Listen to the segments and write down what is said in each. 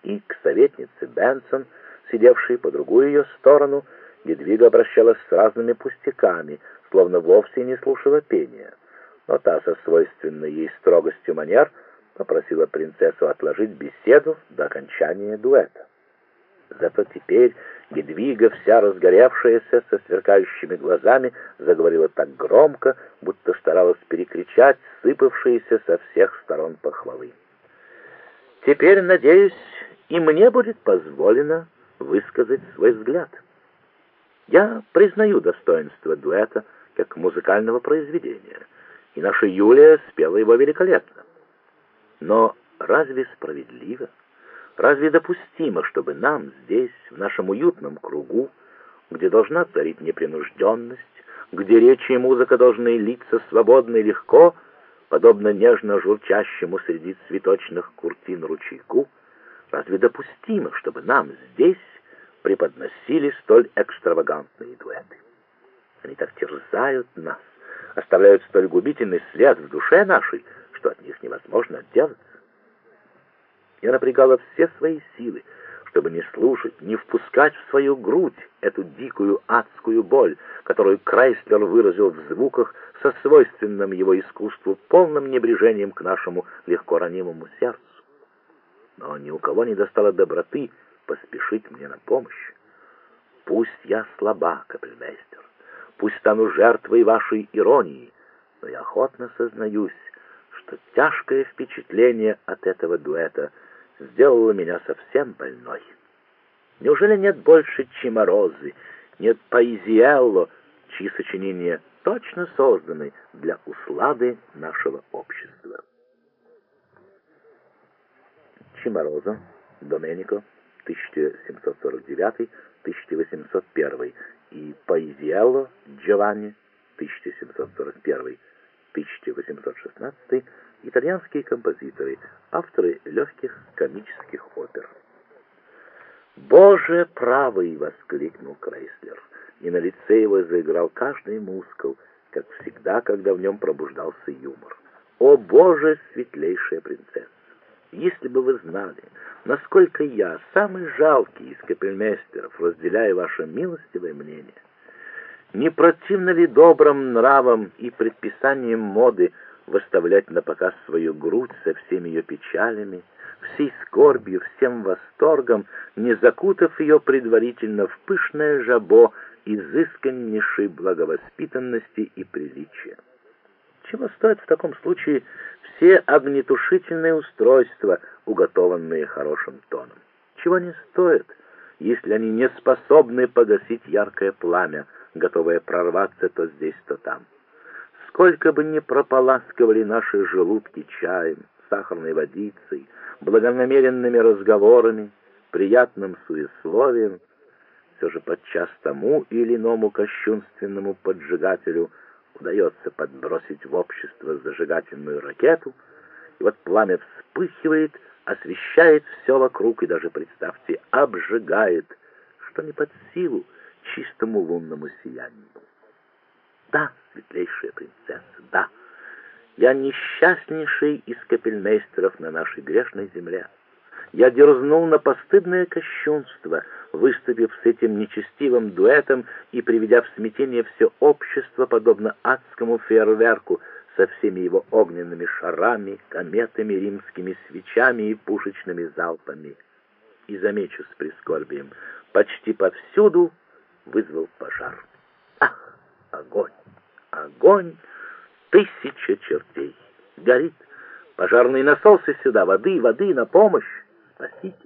И к советнице Бенсон, сидевшей по другую ее сторону, Гедвига обращалась с разными пустяками, словно вовсе не слушала пения. Но та со свойственной ей строгостью манер попросила принцессу отложить беседу до окончания дуэта. Зато теперь Гедвига, вся разгоревшаяся, со сверкающими глазами, заговорила так громко, будто старалась перекричать сыпавшиеся со всех сторон похвалы. «Теперь, надеюсь, и мне будет позволено высказать свой взгляд. Я признаю достоинство дуэта как музыкального произведения, и наша Юлия спела его великолепно. Но разве справедливо, разве допустимо, чтобы нам здесь, в нашем уютном кругу, где должна царить непринужденность, где речь и музыка должны литься свободно и легко, подобно нежно журчащему среди цветочных куртин ручейку, разве допустимо, чтобы нам здесь преподносили столь экстравагантные дуэты? Они так терзают нас, оставляют столь губительный след в душе нашей, что от них невозможно отделаться. Я напрягала все свои силы, чтобы не слушать, не впускать в свою грудь эту дикую адскую боль, которую Крейслер выразил в звуках со свойственным его искусству полным небрежением к нашему легко ранимому сердцу. Но ни у кого не достало доброты поспешить мне на помощь. Пусть я слаба, капельмейстер, пусть стану жертвой вашей иронии, но я охотно сознаюсь, что тяжкое впечатление от этого дуэта сделало меня совсем больной. Неужели нет больше Чиморозы, нет Паизиэлло, чьи сочинения точно созданы для услады нашего общества? Чиморозо, Доменико, 1749-1801, и Паизиэлло Джованни, 1741-1816, итальянские композиторы, авторы легких комических опер. «Боже правый!» — воскликнул Крейслер, и на лице его заиграл каждый мускул, как всегда, когда в нем пробуждался юмор. «О, Боже, светлейшая принцесса! Если бы вы знали, насколько я, самый жалкий из капельмейстеров, разделяю ваше милостивое мнение, не противно ли добрым нравам и предписаниям моды выставлять на показ свою грудь со всеми ее печалями, всей скорбью, всем восторгом, не закутав ее предварительно в пышное жабо изысканнейшей благовоспитанности и приличия? Чего стоят в таком случае все огнетушительные устройства, уготованные хорошим тоном? Чего не стоят, если они не способны погасить яркое пламя, готовое прорваться то здесь, то там? Сколько бы ни прополаскивали наши желудки чаем, сахарной водицей, благонамеренными разговорами, приятным суесловием, все же подчас тому или иному кощунственному поджигателю удается подбросить в общество зажигательную ракету, и вот пламя вспыхивает, освещает все вокруг и даже, представьте, обжигает, что не под силу чистому лунному сиянию. Да, светлейшая принцесса, да, я несчастнейший из капельмейстеров на нашей грешной земле. Я дерзнул на постыдное кощунство, выступив с этим нечестивым дуэтом и приведя в смятение все общество, подобно адскому фейерверку, со всеми его огненными шарами, кометами, римскими свечами и пушечными залпами. И, замечу с прискорбием, почти повсюду вызвал пожар. Ах, огонь, огонь, тысяча чертей! Горит! Пожарные насосы сюда! Воды, воды, на помощь! Спасите!»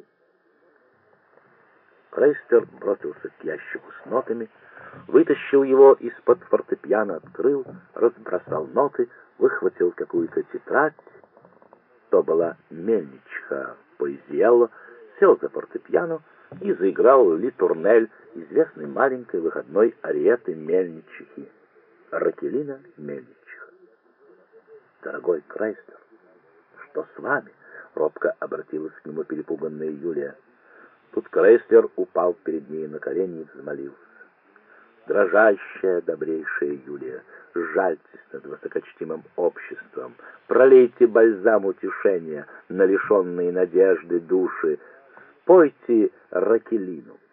Крейслер бросился к ящику с нотами, вытащил его из-под фортепиано, открыл, разбросал ноты, выхватил какую-то тетрадь. То была мельничиха Паизиэлло, сел за фортепиано и заиграл Литурнель, известной маленькой выходной ариеты мельничихи, Ракелина Мельничиха. «Дорогой Крейслер, что с вами?» — робко обратилась к нему перепуганная Юлия. Тут Крейслер упал перед ней на колени и взмолился: «Дрожащая, добрейшая Юлия, жальтесь над высокочтимым обществом, пролейте бальзам утешения на лишенные надежды души, Пойте Ракелину.